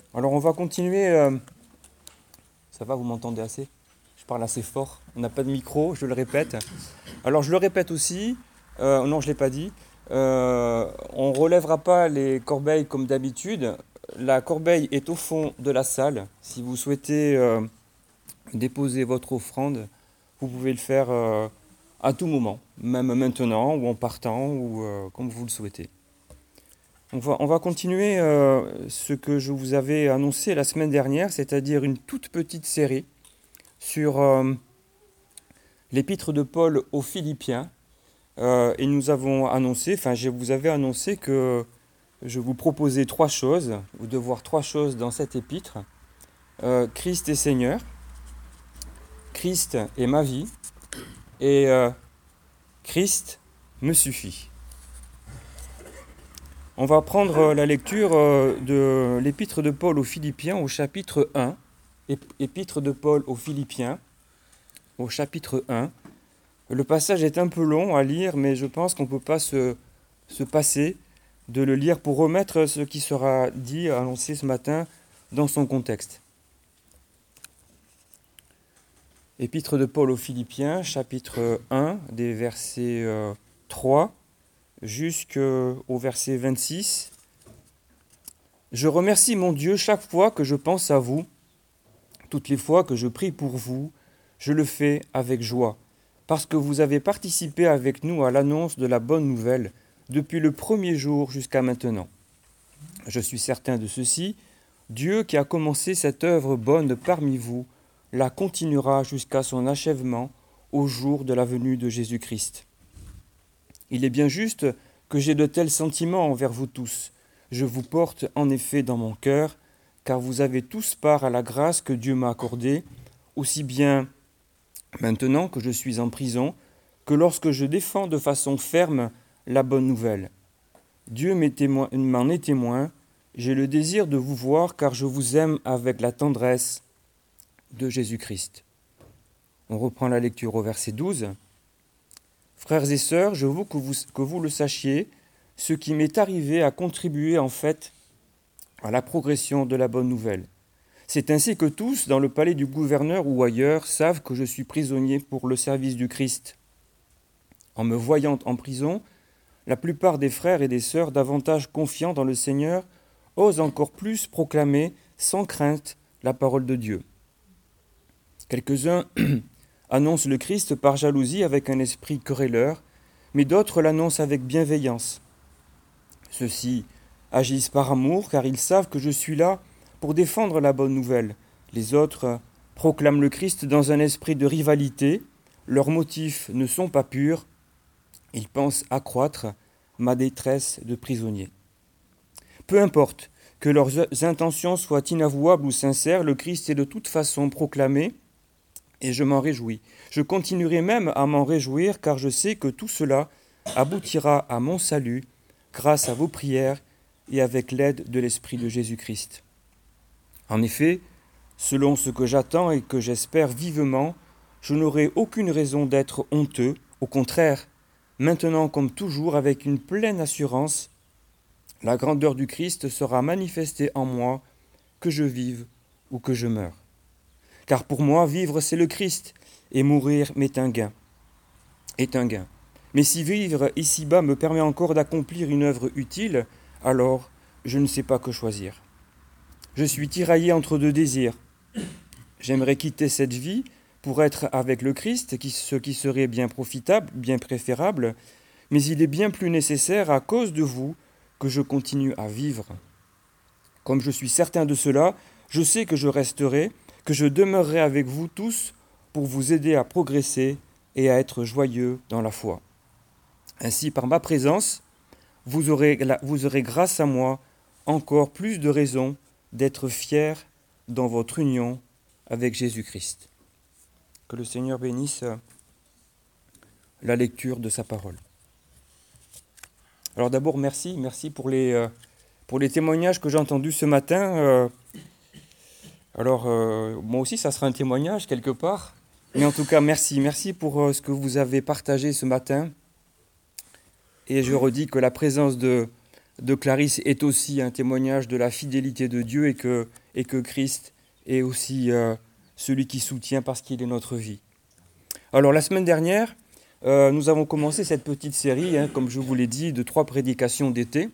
Alors on va continuer. Ça va, vous m'entendez assez? Je parle assez fort. On n'a pas de micro, je le répète. Alors je le répète aussi. Non, je ne l'ai pas dit. On ne relèvera pas les corbeilles comme d'habitude. La corbeille est au fond de la salle. Si vous souhaitez déposer votre offrande, vous pouvez le faire à tout moment, même maintenant ou en partant ou comme vous le souhaitez. On va continuer ce que je vous avais annoncé la semaine dernière, c'est-à-dire une toute petite série sur l'épître de Paul aux Philippiens. Et nous avons annoncé, enfin je vous avais annoncé que je vous proposais trois choses, ou de voir trois choses dans cette épître. Christ est Seigneur, Christ est ma vie, et Christ me suffit. On va prendre la lecture de l'épître de Paul aux Philippiens au chapitre 1. Épître de Paul aux Philippiens au chapitre 1. Le passage est un peu long à lire, mais je pense qu'on ne peut pas se passer de le lire pour remettre ce qui sera dit, annoncé ce matin, dans son contexte. Épître de Paul aux Philippiens, chapitre 1, des versets 3 jusqu'au verset 26. Je remercie mon Dieu chaque fois que je pense à vous. Toutes les fois que je prie pour vous, je le fais avec joie, parce que vous avez participé avec nous à l'annonce de la bonne nouvelle depuis le premier jour jusqu'à maintenant. Je suis certain de ceci, Dieu qui a commencé cette œuvre bonne parmi vous, la continuera jusqu'à son achèvement au jour de la venue de Jésus-Christ. Il est bien juste que j'ai de tels sentiments envers vous tous. Je vous porte en effet dans mon cœur, car vous avez tous part à la grâce que Dieu m'a accordée, aussi bien maintenant que je suis en prison, que lorsque je défends de façon ferme la bonne nouvelle. Dieu m'en est témoin, j'ai le désir de vous voir, car je vous aime avec la tendresse de Jésus-Christ. On reprend la lecture au verset 12. Frères et sœurs, je veux que vous le sachiez, ce qui m'est arrivé a contribué en fait à la progression de la bonne nouvelle. C'est ainsi que tous, dans le palais du gouverneur ou ailleurs, savent que je suis prisonnier pour le service du Christ. En me voyant en prison, la plupart des frères et des sœurs, davantage confiants dans le Seigneur, osent encore plus proclamer sans crainte la parole de Dieu. Quelques-uns annoncent le Christ par jalousie avec un esprit querelleur, mais d'autres l'annoncent avec bienveillance. Ceux-ci agissent par amour, car ils savent que je suis là pour défendre la bonne nouvelle. Les autres proclament le Christ dans un esprit de rivalité. Leurs motifs ne sont pas purs. Ils pensent accroître ma détresse de prisonnier. Peu importe que leurs intentions soient inavouables ou sincères, le Christ est de toute façon proclamé et je m'en réjouis. Je continuerai même à m'en réjouir car je sais que tout cela aboutira à mon salut grâce à vos prières et avec l'aide de l'Esprit de Jésus-Christ. En effet, selon ce que j'attends et que j'espère vivement, je n'aurai aucune raison d'être honteux. Au contraire, maintenant comme toujours, avec une pleine assurance, la grandeur du Christ sera manifestée en moi, que je vive ou que je meure. Car pour moi, vivre, c'est le Christ, et mourir est un gain. Mais si vivre ici-bas me permet encore d'accomplir une œuvre utile, alors je ne sais pas que choisir. Je suis tiraillé entre deux désirs. J'aimerais quitter cette vie pour être avec le Christ, ce qui serait bien profitable, bien préférable, mais il est bien plus nécessaire à cause de vous que je continue à vivre. Comme je suis certain de cela, je sais que je resterai, que je demeurerai avec vous tous pour vous aider à progresser et à être joyeux dans la foi. Ainsi, par ma présence, vous aurez grâce à moi encore plus de raisons d'être fiers dans votre union avec Jésus-Christ. Que le Seigneur bénisse la lecture de sa parole. Alors d'abord, merci pour les témoignages que j'ai entendus ce matin. Moi aussi, ça sera un témoignage quelque part. Mais en tout cas, merci pour ce que vous avez partagé ce matin. Et je redis que la présence de de Clarisse est aussi un témoignage de la fidélité de Dieu et que Christ est aussi celui qui soutient parce qu'il est notre vie. Alors la semaine dernière, nous avons commencé cette petite série, comme je vous l'ai dit, de 3 prédications d'été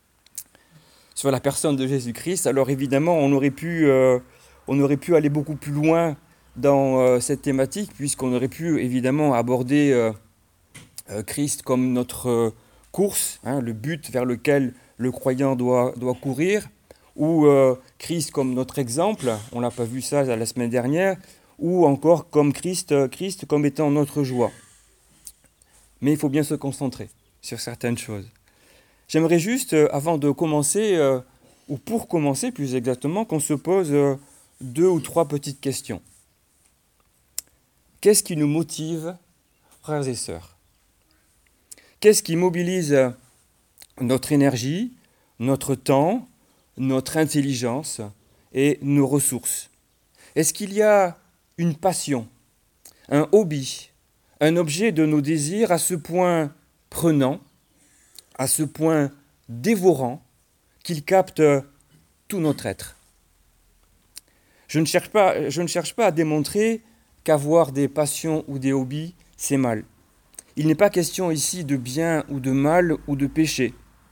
sur la personne de Jésus-Christ. Alors évidemment, on aurait pu aller beaucoup plus loin dans cette thématique, puisqu'on aurait pu évidemment aborder Christ comme notre course, le but vers lequel le croyant doit courir, ou Christ comme notre exemple, on n'a pas vu ça la semaine dernière, ou encore comme Christ comme étant notre joie. Mais il faut bien se concentrer sur certaines choses. J'aimerais juste, avant de commencer, ou pour commencer plus exactement, qu'on se pose 2 ou 3 petites questions. Qu'est-ce qui nous motive, frères et sœurs ? Qu'est-ce qui mobilise notre énergie, notre temps, notre intelligence et nos ressources ? Est-ce qu'il y a une passion, un hobby, un objet de nos désirs à ce point prenant, à ce point dévorant, qu'il capte tout notre être ? Je ne cherche pas à démontrer qu'avoir des passions ou des hobbies, c'est mal. Il n'est pas question ici de bien ou de mal ou de péché.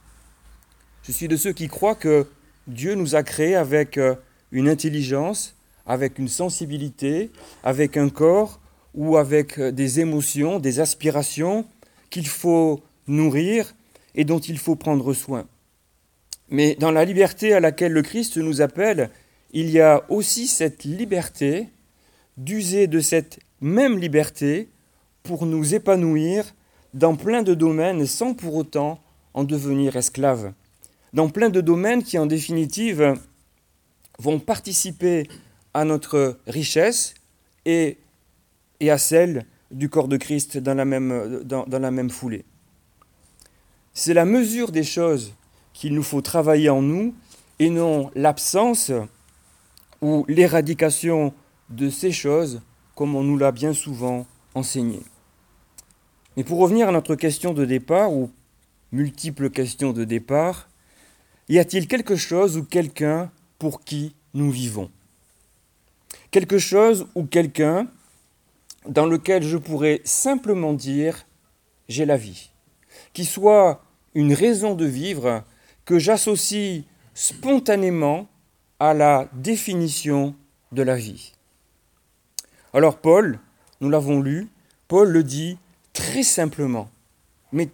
Je suis de ceux qui croient que Dieu nous a créés avec une intelligence, avec une sensibilité, avec un corps ou avec des émotions, des aspirations qu'il faut nourrir et dont il faut prendre soin. Mais dans la liberté à laquelle le Christ nous appelle, il y a aussi cette liberté d'user de cette même liberté pour nous épanouir dans plein de domaines sans pour autant en devenir esclaves. Dans plein de domaines qui, en définitive, vont participer à notre richesse et à celle du corps de Christ dans la même foulée. C'est la mesure des choses qu'il nous faut travailler en nous et non l'absence ou l'éradication de ces choses comme on nous l'a bien souvent enseigné. Mais pour revenir à notre question de départ, ou multiples questions de départ, y a-t-il quelque chose ou quelqu'un pour qui nous vivons ? Quelque chose ou quelqu'un dans lequel je pourrais simplement dire « j'ai la vie », qui soit une raison de vivre que j'associe spontanément à la définition de la vie. Alors Paul, nous l'avons lu, Paul le dit très simplement, mais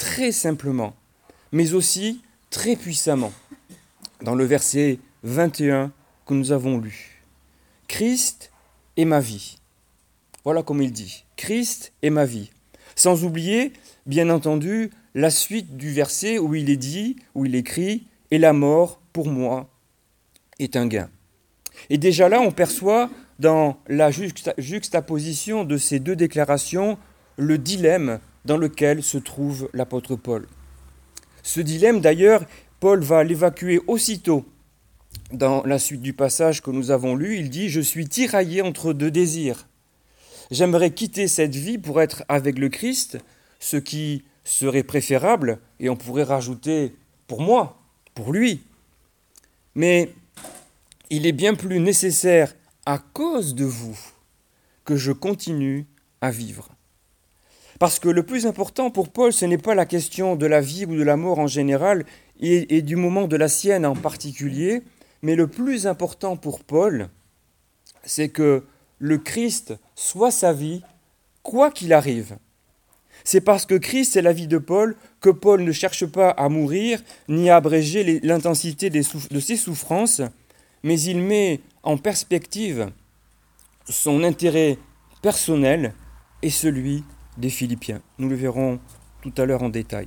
aussi très puissamment, dans le verset 21 que nous avons lu. Christ est ma vie. Voilà comme il dit. Christ est ma vie. Sans oublier, bien entendu, la suite du verset où il est dit, où il écrit « Et la mort, pour moi, est un gain ». Et déjà là, on perçoit dans la juxtaposition de ces 2 déclarations le dilemme dans lequel se trouve l'apôtre Paul. Ce dilemme, d'ailleurs, Paul va l'évacuer aussitôt dans la suite du passage que nous avons lu. Il dit « Je suis tiraillé entre 2 désirs. J'aimerais quitter cette vie pour être avec le Christ, ce qui serait préférable, et on pourrait rajouter pour moi, pour lui. Mais il est bien plus nécessaire à cause de vous que je continue à vivre. » Parce que le plus important pour Paul, ce n'est pas la question de la vie ou de la mort en général, et du moment de la sienne en particulier, mais le plus important pour Paul, c'est que le Christ soit sa vie, quoi qu'il arrive. C'est parce que Christ est la vie de Paul que Paul ne cherche pas à mourir, ni à abréger l'intensité de ses souffrances, mais il met en perspective son intérêt personnel et celui des Philippiens. Nous le verrons tout à l'heure en détail.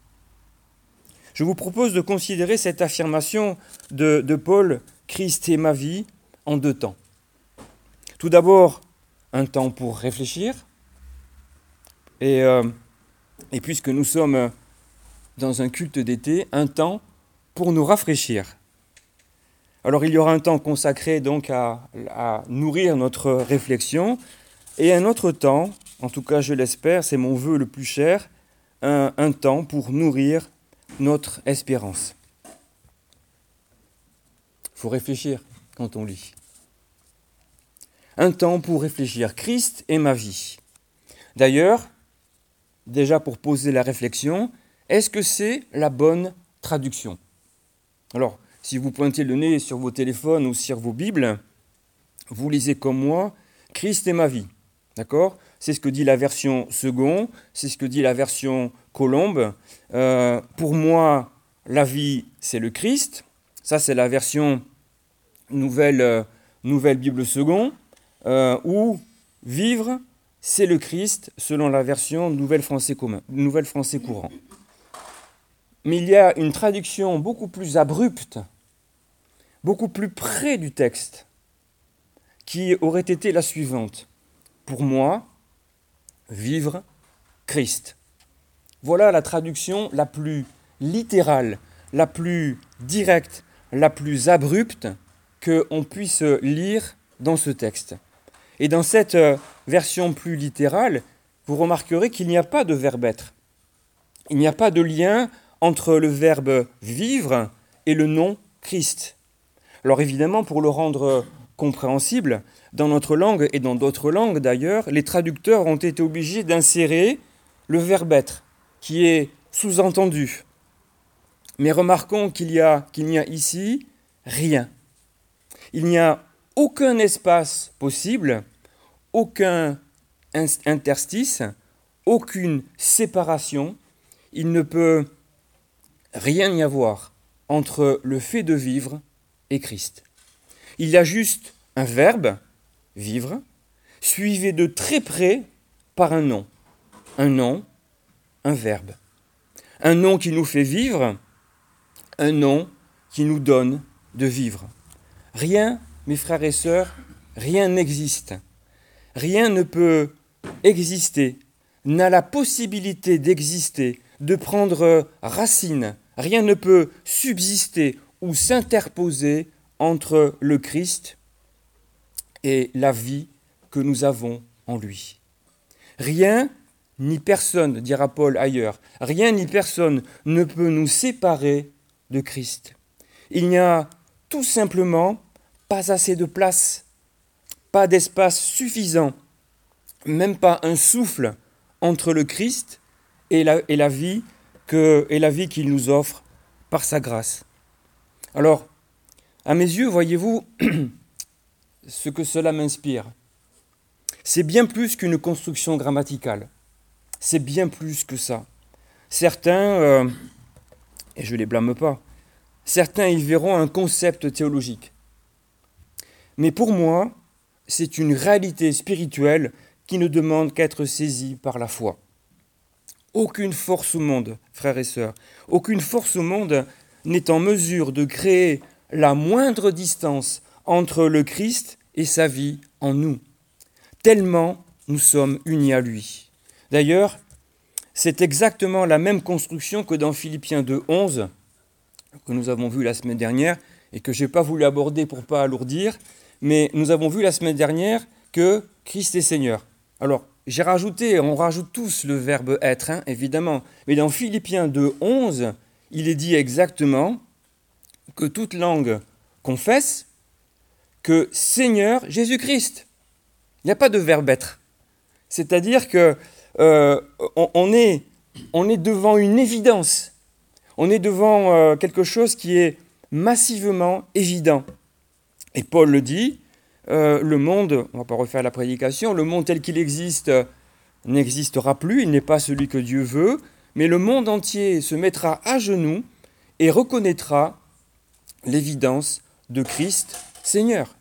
Je vous propose de considérer cette affirmation de Paul, « Christ est ma vie », en 2 temps. Tout d'abord, un temps pour réfléchir, et puisque nous sommes dans un culte d'été, un temps pour nous rafraîchir. Alors il y aura un temps consacré donc à nourrir notre réflexion, et un autre temps, en tout cas je l'espère, c'est mon vœu le plus cher, un temps pour nourrir notre espérance. Il faut réfléchir quand on lit. Un temps pour réfléchir. Christ est ma vie. D'ailleurs, déjà pour poser la réflexion, est-ce que c'est la bonne traduction? Alors, si vous pointez le nez sur vos téléphones ou sur vos Bibles, vous lisez comme moi, Christ est ma vie. D'accord? C'est ce que dit la version second, c'est ce que dit la version Colombe. Pour moi, la vie, c'est le Christ. Ça, c'est la version nouvelle Bible second. Ou vivre, c'est le Christ, selon la version Nouvelle Français courant. Mais il y a une traduction beaucoup plus abrupte, beaucoup plus près du texte, qui aurait été la suivante. Pour moi, vivre Christ. Voilà la traduction la plus littérale, la plus directe, la plus abrupte qu'on puisse lire dans ce texte. Et dans cette version plus littérale, vous remarquerez qu'il n'y a pas de verbe être. Il n'y a pas de lien entre le verbe vivre et le nom Christ. Alors évidemment, pour le rendre compréhensible, dans notre langue et dans d'autres langues d'ailleurs, les traducteurs ont été obligés d'insérer le verbe être, qui est sous-entendu. Mais remarquons qu'il n'y a ici rien. Il n'y a aucun espace possible, aucun interstice, aucune séparation. Il ne peut rien y avoir entre le fait de vivre et Christ. Il y a juste un verbe, vivre, suivi de très près par un nom. Un nom, un verbe. Un nom qui nous fait vivre, un nom qui nous donne de vivre. Rien, mes frères et sœurs, rien n'existe. Rien ne peut exister, n'a la possibilité d'exister, de prendre racine. Rien ne peut subsister ou s'interposer entre le Christ et la vie que nous avons en lui. Rien ni personne, dira Paul ailleurs, rien ni personne ne peut nous séparer de Christ. Il n'y a tout simplement pas assez de place, pas d'espace suffisant, même pas un souffle entre le Christ et la vie qu'il nous offre par sa grâce. Alors, à mes yeux, voyez-vous ce que cela m'inspire. C'est bien plus qu'une construction grammaticale. C'est bien plus que ça. Certains, et je ne les blâme pas, certains y verront un concept théologique. Mais pour moi, c'est une réalité spirituelle qui ne demande qu'à être saisie par la foi. Aucune force au monde, frères et sœurs, aucune force au monde n'est en mesure de créer la moindre distance entre le Christ et sa vie en nous, tellement nous sommes unis à lui. D'ailleurs, c'est exactement la même construction que dans Philippiens 2:11, que nous avons vu la semaine dernière, et que je n'ai pas voulu aborder pour ne pas alourdir, mais nous avons vu la semaine dernière que Christ est Seigneur. Alors, j'ai rajouté, on rajoute tous le verbe être, évidemment, mais dans Philippiens 2:11, il est dit exactement que toute langue confesse que Seigneur Jésus-Christ. Il n'y a pas de verbe être. C'est-à-dire que on est devant une évidence. On est devant quelque chose qui est massivement évident. Et Paul le dit, le monde, on ne va pas refaire la prédication, le monde tel qu'il existe n'existera plus, il n'est pas celui que Dieu veut, mais le monde entier se mettra à genoux et reconnaîtra l'évidence de Christ Seigneur.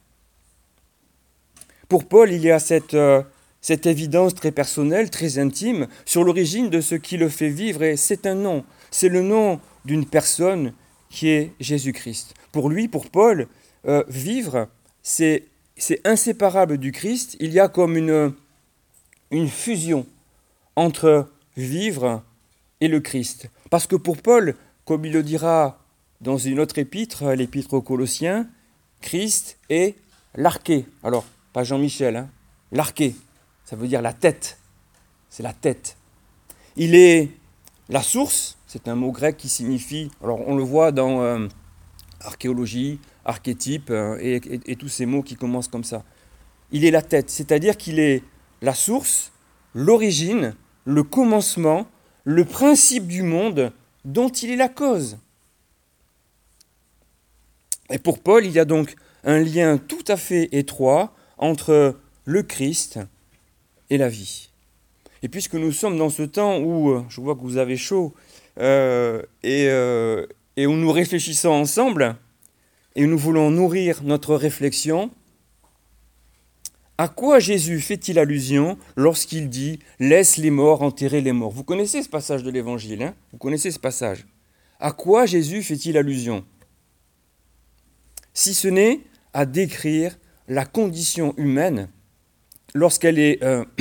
Pour Paul, il y a cette évidence très personnelle, très intime, sur l'origine de ce qui le fait vivre, et c'est un nom. C'est le nom d'une personne qui est Jésus-Christ. Pour lui, pour Paul, vivre, c'est inséparable du Christ. Il y a comme une fusion entre vivre et le Christ. Parce que pour Paul, comme il le dira dans une autre épître, l'épître aux Colossiens, Christ est l'arché. Alors, pas Jean-Michel, l'arché, ça veut dire la tête. C'est la tête. Il est la source, c'est un mot grec qui signifie, alors on le voit dans archéologie, archétype et tous ces mots qui commencent comme ça. Il est la tête, c'est-à-dire qu'il est la source, l'origine, le commencement, le principe du monde dont il est la cause. Et pour Paul, il y a donc un lien tout à fait étroit entre le Christ et la vie. Et puisque nous sommes dans ce temps où, je vois que vous avez chaud, et où nous réfléchissons ensemble, et nous voulons nourrir notre réflexion, à quoi Jésus fait-il allusion lorsqu'il dit « Laisse les morts enterrer les morts » Vous connaissez ce passage de l'Évangile, hein? Vous connaissez ce passage. À quoi Jésus fait-il allusion? Si ce n'est à décrire la condition humaine lorsqu'elle est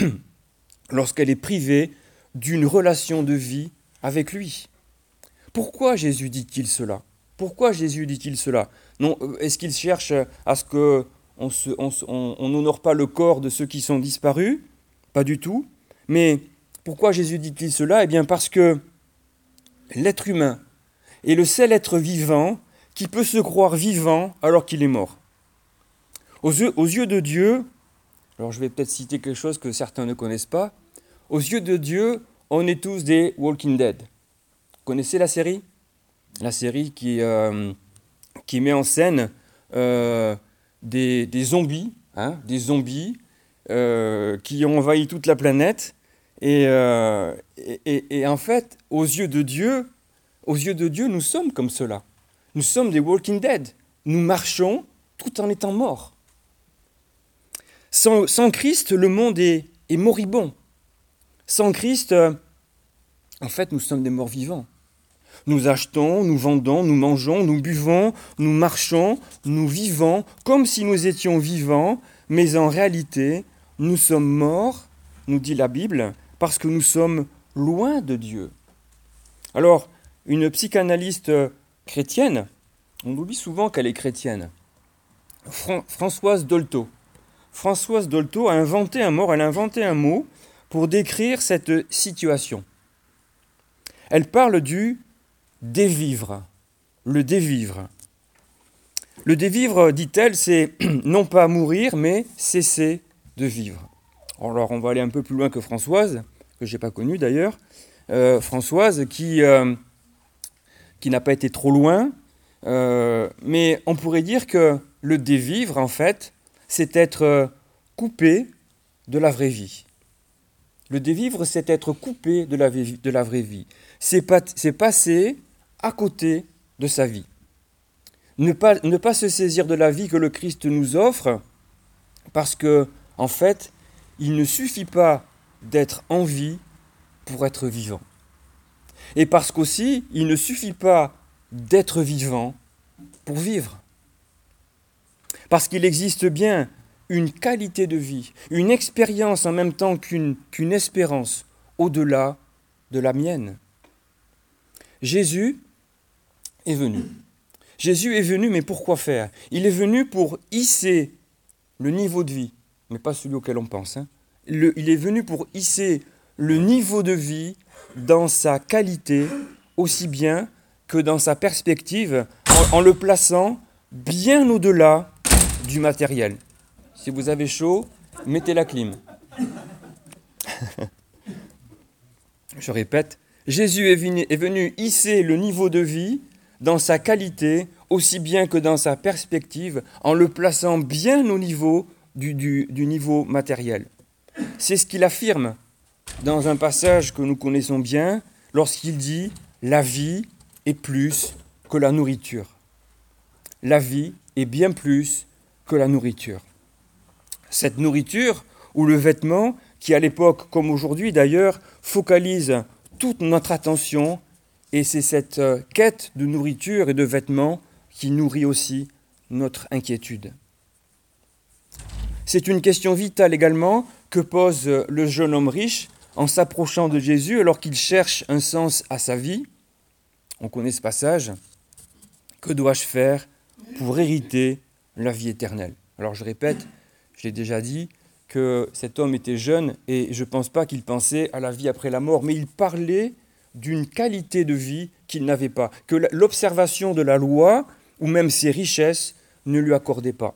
privée d'une relation de vie avec lui. Pourquoi Jésus dit-il cela? Pourquoi Jésus dit-il cela? Non, est-ce qu'il cherche à ce qu'on n'honore pas le corps de ceux qui sont disparus? Pas du tout. Mais pourquoi Jésus dit-il cela? Eh bien parce que l'être humain est le seul être vivant qui peut se croire vivant alors qu'il est mort. Aux yeux de Dieu, alors je vais peut-être citer quelque chose que certains ne connaissent pas, aux yeux de Dieu, on est tous des Walking Dead. Vous connaissez la série? La série qui met en scène des zombies, hein, des zombies qui ont envahi toute la planète. Et en fait, aux yeux de Dieu, nous sommes comme cela. Nous sommes des Walking Dead. Nous marchons tout en étant morts. Sans Christ, le monde est moribond. Sans Christ, en fait, nous sommes des morts vivants. Nous achetons, nous vendons, nous mangeons, nous buvons, nous marchons, nous vivons comme si nous étions vivants, mais en réalité, nous sommes morts, nous dit la Bible, parce que nous sommes loin de Dieu. Alors, une psychanalyste chrétienne, on oublie souvent qu'elle est chrétienne, Françoise Dolto. Françoise Dolto a inventé un mot pour décrire cette situation. Elle parle du dévivre, le dévivre. Le dévivre, dit-elle, c'est non pas mourir, mais cesser de vivre. Alors on va aller un peu plus loin que Françoise, que je n'ai pas connue d'ailleurs. Françoise qui n'a pas été trop loin, mais on pourrait dire que le dévivre, en fait, c'est être coupé de la vraie vie. Le dévivre, c'est être coupé de la vraie vie. C'est passer à côté de sa vie. Ne pas se saisir de la vie que le Christ nous offre, parce que, en fait, il ne suffit pas d'être en vie pour être vivant. Et parce qu'aussi, il ne suffit pas d'être vivant pour vivre. Parce qu'il existe bien une qualité de vie, une expérience en même temps qu'une espérance au-delà de la mienne. Jésus est venu. Jésus est venu, mais pour quoi faire? Il est venu pour hisser le niveau de vie, mais pas celui auquel on pense. Il est venu pour hisser le niveau de vie dans sa qualité, aussi bien que dans sa perspective, en le plaçant bien au-delà du matériel. Si vous avez chaud, mettez la clim. Je répète, Jésus est venu hisser le niveau de vie dans sa qualité, aussi bien que dans sa perspective, en le plaçant bien au niveau du niveau matériel. C'est ce qu'il affirme dans un passage que nous connaissons bien, lorsqu'il dit « La vie est plus que la nourriture ». La vie est bien plus que la nourriture. Cette nourriture, ou le vêtement, qui à l'époque, comme aujourd'hui d'ailleurs, focalise toute notre attention, et c'est cette quête de nourriture et de vêtements qui nourrit aussi notre inquiétude. C'est une question vitale également que pose le jeune homme riche en s'approchant de Jésus alors qu'il cherche un sens à sa vie. On connaît ce passage. Que dois-je faire pour hériter la vie éternelle? Alors je répète, je l'ai déjà dit, que cet homme était jeune et je ne pense pas qu'il pensait à la vie après la mort, mais il parlait d'une qualité de vie qu'il n'avait pas, que l'observation de la loi ou même ses richesses ne lui accordez pas.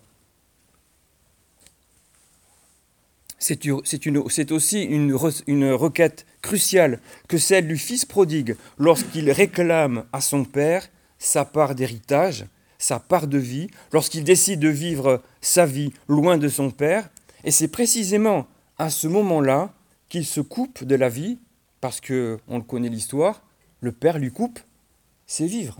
C'est aussi une requête cruciale que celle du fils prodigue lorsqu'il réclame à son père sa part d'héritage, sa part de vie, lorsqu'il décide de vivre sa vie loin de son père. Et c'est précisément à ce moment-là qu'il se coupe de la vie, parce qu'on le connaît l'histoire, le père lui coupe ses vivres.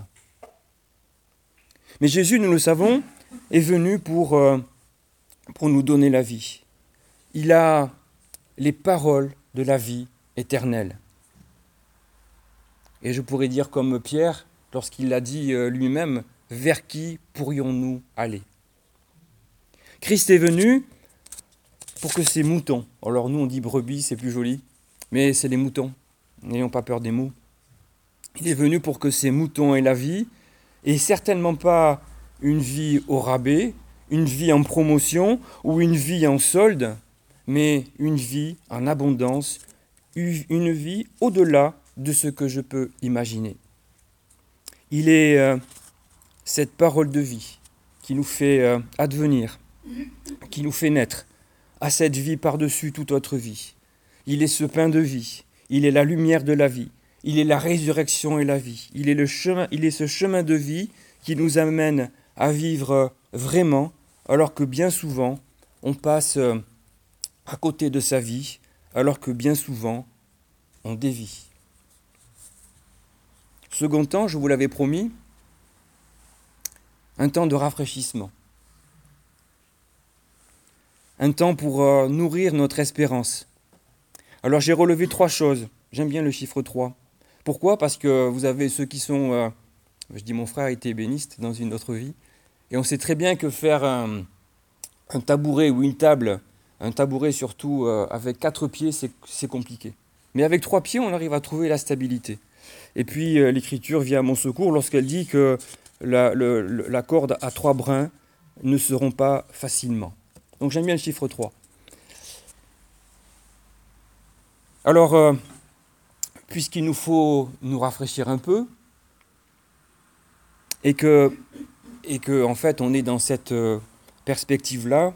Mais Jésus, nous le savons, est venu pour nous donner la vie. Il a les paroles de la vie éternelle. Et je pourrais dire comme Pierre, lorsqu'il l'a dit lui-même, « Vers qui pourrions-nous aller ?» Christ est venu pour que ces moutons, alors nous on dit brebis, c'est plus joli, mais c'est les moutons, n'ayons pas peur des mots. Il est venu pour que ces moutons aient la vie, et certainement pas une vie au rabais, une vie en promotion ou une vie en solde, mais une vie en abondance, une vie au-delà de ce que je peux imaginer. Il est cette parole de vie qui nous fait advenir, qui nous fait naître à cette vie par-dessus toute autre vie. Il est ce pain de vie, il est la lumière de la vie, il est la résurrection et la vie. Il est ce chemin de vie qui nous amène à vivre vraiment, alors que bien souvent, on passe à côté de sa vie, alors que bien souvent, on dévie. Second temps, je vous l'avais promis, un temps de rafraîchissement. Un temps pour nourrir notre espérance. Alors j'ai relevé 3 choses. J'aime bien le chiffre 3. Pourquoi ? Parce que vous avez ceux qui sont... je dis mon frère était ébéniste dans une autre vie. Et on sait très bien que faire un tabouret ou une table, un tabouret surtout avec 4 pieds, c'est compliqué. Mais avec 3 pieds, on arrive à trouver la stabilité. Et puis l'Écriture vient à mon secours lorsqu'elle dit que la corde à 3 brins ne se rompt pas facilement. Donc j'aime bien le chiffre 3. Alors, puisqu'il nous faut nous rafraîchir un peu, et que en fait on est dans cette perspective-là,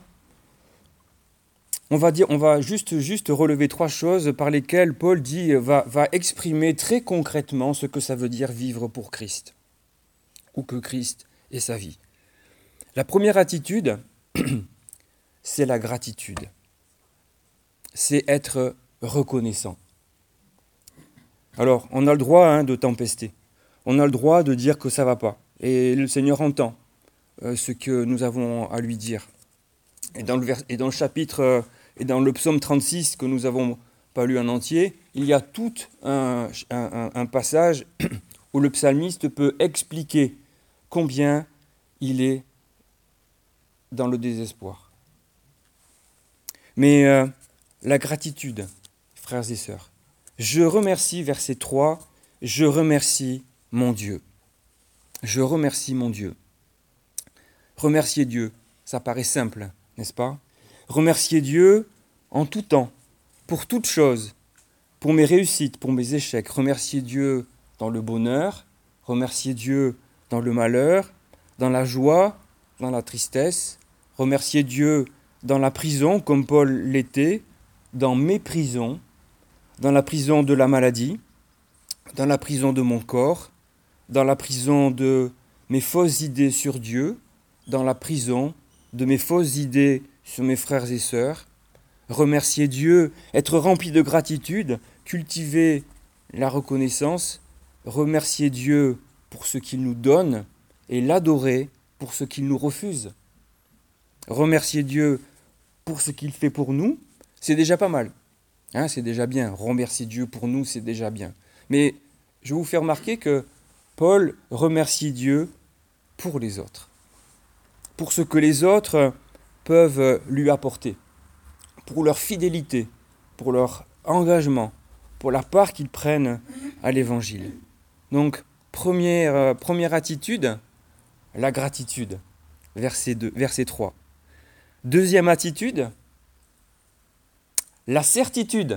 on va juste relever 3 choses par lesquelles Paul dit va exprimer très concrètement ce que ça veut dire vivre pour Christ, ou que Christ est sa vie. La première attitude, c'est la gratitude. C'est être reconnaissant. Alors, on a le droit de tempester. On a le droit de dire que ça ne va pas. Et le Seigneur entend ce que nous avons à lui dire. Et dans le chapitre, et dans le psaume 36 que nous n'avons pas lu en entier, il y a tout un passage où le psalmiste peut expliquer combien il est dans le désespoir. Mais la gratitude, frères et sœurs, je remercie, verset 3, je remercie mon Dieu. Je remercie mon Dieu. Remercier Dieu, ça paraît simple, n'est-ce pas ? Remercier Dieu en tout temps, pour toutes choses, pour mes réussites, pour mes échecs. Remercier Dieu dans le bonheur, remercier Dieu dans le malheur, dans la joie, dans la tristesse. Remercier Dieu dans la prison, comme Paul l'était, dans mes prisons, dans la prison de la maladie, dans la prison de mon corps, dans la prison de mes fausses idées sur Dieu, dans la prison de mes fausses idées sur mes frères et sœurs. Remercier Dieu, être rempli de gratitude, cultiver la reconnaissance, remercier Dieu pour ce qu'il nous donne et l'adorer pour ce qu'il nous refuse. Remercier Dieu pour ce qu'il fait pour nous, c'est déjà pas mal. C'est déjà bien. Remercier Dieu pour nous, c'est déjà bien. Mais je vais vous faire remarquer que Paul remercie Dieu pour les autres. Pour ce que les autres peuvent lui apporter. Pour leur fidélité, pour leur engagement, pour la part qu'ils prennent à l'Évangile. Donc, première attitude, la gratitude, verset 3. Deuxième attitude, la certitude.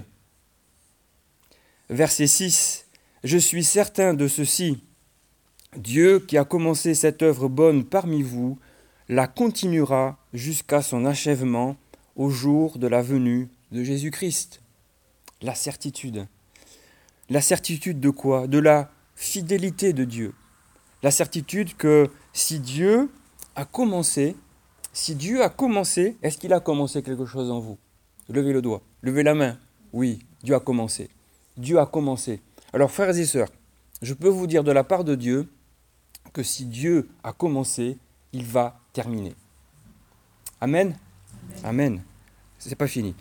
Verset 6. Je suis certain de ceci, Dieu qui a commencé cette œuvre bonne parmi vous la continuera jusqu'à son achèvement au jour de la venue de Jésus-Christ. La certitude. La certitude de quoi? De la fidélité de Dieu. La certitude que si Dieu a commencé, est-ce qu'il a commencé quelque chose en vous? Levez le doigt, levez la main. Oui, Dieu a commencé. Dieu a commencé. Alors frères et sœurs, je peux vous dire de la part de Dieu que si Dieu a commencé, il va terminer. Amen. Amen. C'est pas fini.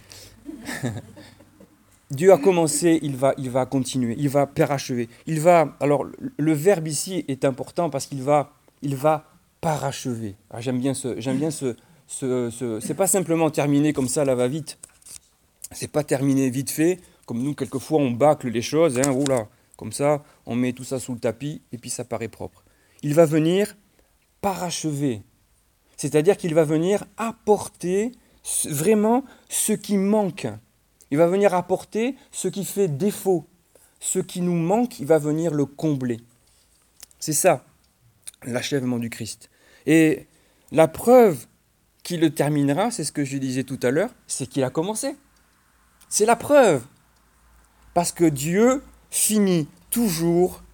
Dieu a commencé, il va continuer, il va parachever. Alors le verbe ici est important parce qu'il va parachever. Ah, j'aime bien c'est pas simplement terminer comme ça, là va vite. C'est pas terminer vite fait, comme nous quelquefois on bâcle les choses, oula, comme ça, on met tout ça sous le tapis et puis ça paraît propre. Il va venir parachever, c'est-à-dire qu'il va venir apporter vraiment ce qui manque. Il va venir apporter ce qui fait défaut. Ce qui nous manque, il va venir le combler. C'est ça, l'achèvement du Christ. Et la preuve qu'il le terminera, c'est ce que je disais tout à l'heure, c'est qu'il a commencé. C'est la preuve. Parce que Dieu finit toujours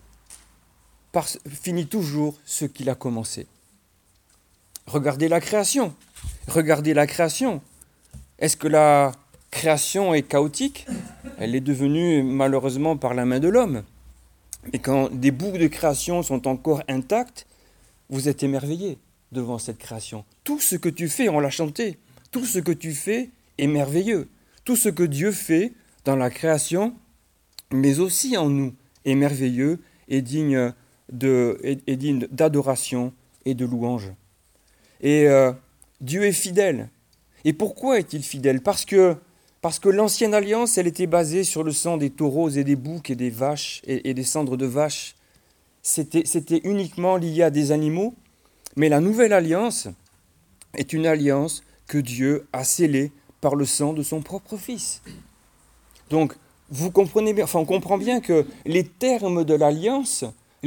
ce qu'il a commencé. Regardez la création. Regardez la création. Est-ce que la création est chaotique? Elle est devenue malheureusement par la main de l'homme. Et quand des bouts de création sont encore intacts, vous êtes émerveillés devant cette création. Tout ce que tu fais, on l'a chanté, tout ce que tu fais est merveilleux. Tout ce que Dieu fait dans la création, mais aussi en nous, est merveilleux et digne d'adoration et de louange. Et Dieu est fidèle. Et pourquoi est-il fidèle? Parce que l'ancienne alliance, elle était basée sur le sang des taureaux et des boucs et des vaches et des cendres de vaches. C'était uniquement lié à des animaux. Mais la nouvelle alliance est une alliance que Dieu a scellée par le sang de son propre Fils. Donc, vous comprenez bien, on comprend bien que les termes de l'alliance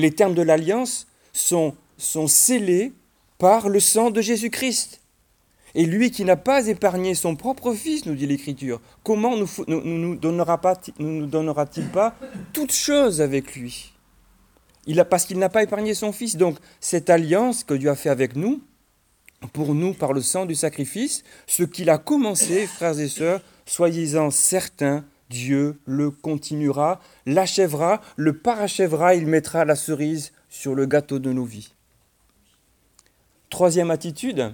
sont scellés par le sang de Jésus-Christ. Et lui qui n'a pas épargné son propre Fils, nous dit l'Écriture, comment nous donnera-t-il pas toutes choses avec lui? Parce qu'il n'a pas épargné son Fils. Donc, cette alliance que Dieu a fait avec nous, pour nous, par le sang du sacrifice, ce qu'il a commencé, frères et sœurs, soyez-en certains, Dieu le continuera, l'achèvera, le parachèvera, il mettra la cerise sur le gâteau de nos vies. Troisième attitude,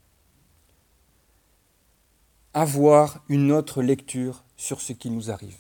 avoir une autre lecture sur ce qui nous arrive.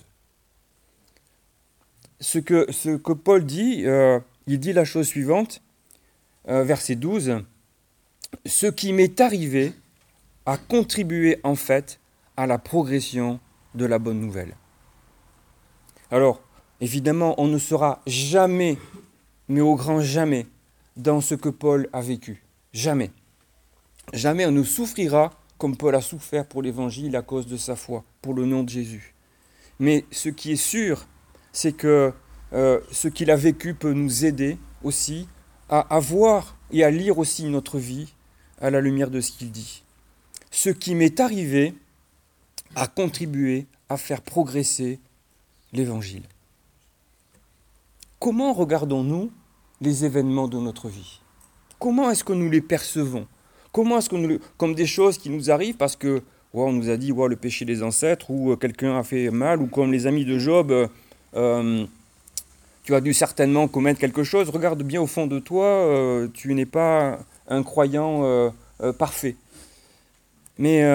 Ce que Paul dit, il dit la chose suivante, verset 12, « Ce qui m'est arrivé a contribué en fait à la progression de la bonne nouvelle. » Alors, évidemment, on ne sera jamais, mais au grand jamais, dans ce que Paul a vécu. Jamais. Jamais on ne souffrira comme Paul a souffert pour l'Évangile à cause de sa foi, pour le nom de Jésus. Mais ce qui est sûr, c'est que ce qu'il a vécu peut nous aider aussi à voir et à lire aussi notre vie à la lumière de ce qu'il dit. Ce qui m'est arrivé a contribué à faire progresser l'Évangile. Comment regardons-nous les événements de notre vie? Comment est-ce que nous les percevons? Comment est-ce que comme des choses qui nous arrivent parce que on nous a dit le péché des ancêtres ou quelqu'un a fait mal ou comme les amis de Job, tu as dû certainement commettre quelque chose. Regarde bien au fond de toi, tu n'es pas un croyant parfait. Mais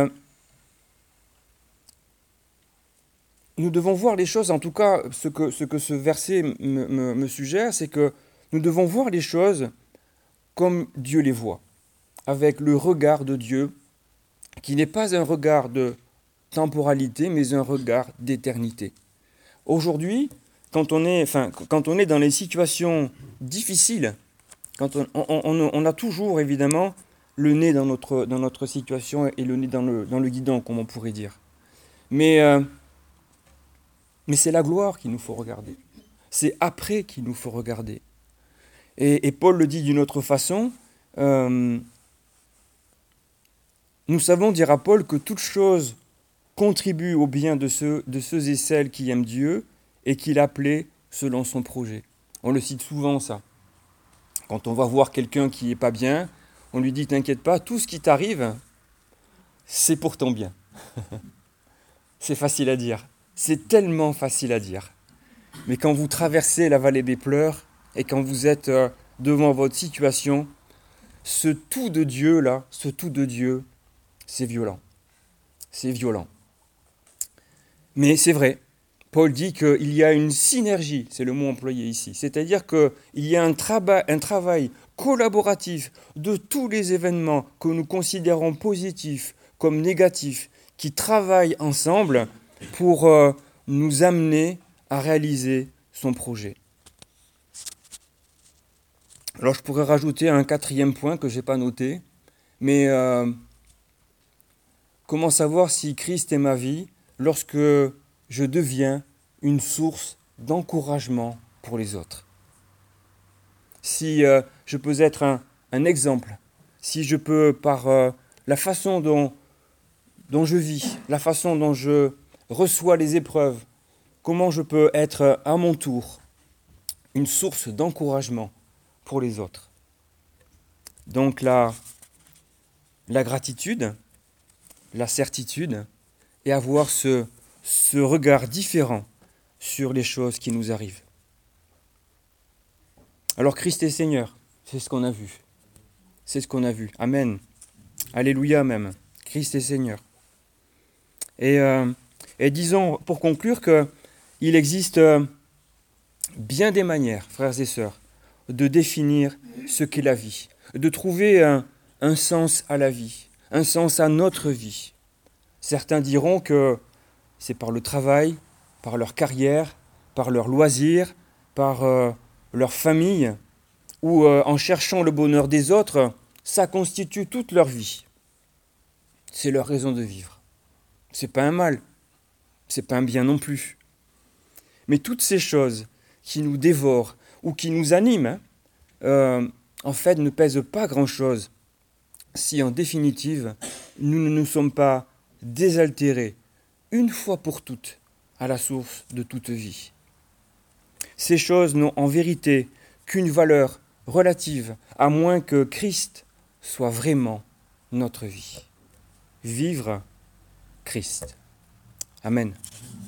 nous devons voir les choses, en tout cas ce que ce verset me suggère, c'est que nous devons voir les choses comme Dieu les voit, avec le regard de Dieu, qui n'est pas un regard de temporalité, mais un regard d'éternité. Aujourd'hui, quand on est dans les situations difficiles, quand on a toujours évidemment le nez dans notre situation et le nez dans le guidon, comme on pourrait dire. Mais c'est la gloire qu'il nous faut regarder. C'est après qu'il nous faut regarder. Et Paul le dit d'une autre façon, Nous savons, dira Paul, que toute chose contribue au bien de ceux et celles qui aiment Dieu et qu'il a appelés selon son projet. On le cite souvent, ça. Quand on va voir quelqu'un qui n'est pas bien, on lui dit, t'inquiète pas, tout ce qui t'arrive, c'est pour ton bien. C'est facile à dire. C'est tellement facile à dire. Mais quand vous traversez la vallée des pleurs et quand vous êtes devant votre situation, ce tout de Dieu là, ce tout de Dieu, c'est violent. C'est violent. Mais c'est vrai. Paul dit qu'il y a une synergie, c'est le mot employé ici. C'est-à-dire qu'il y a un travail collaboratif de tous les événements que nous considérons positifs comme négatifs, qui travaillent ensemble pour nous amener à réaliser son projet. Alors je pourrais rajouter un quatrième point que je n'ai pas noté, mais comment savoir si Christ est ma vie lorsque je deviens une source d'encouragement pour les autres? Si je peux être un exemple, si je peux, par la façon dont je vis, la façon dont je reçois les épreuves, comment je peux être à mon tour une source d'encouragement pour les autres. Donc la gratitude, la certitude, et avoir ce regard différent sur les choses qui nous arrivent. Alors Christ est Seigneur, c'est ce qu'on a vu. C'est ce qu'on a vu. Amen. Alléluia même. Christ est Seigneur. Et disons, pour conclure, qu'il existe bien des manières, frères et sœurs, de définir ce qu'est la vie, de trouver un sens à la vie, un sens à notre vie. Certains diront que c'est par le travail, par leur carrière, par leurs loisirs, par leur famille, ou en cherchant le bonheur des autres, ça constitue toute leur vie. C'est leur raison de vivre. C'est pas un mal, c'est pas un bien non plus. Mais toutes ces choses qui nous dévorent ou qui nous animent, en fait, ne pèsent pas grand-chose si, en définitive, nous ne nous sommes pas désaltérés une fois pour toutes à la source de toute vie. Ces choses n'ont en vérité qu'une valeur relative, à moins que Christ soit vraiment notre vie. Vivre Christ. Amen.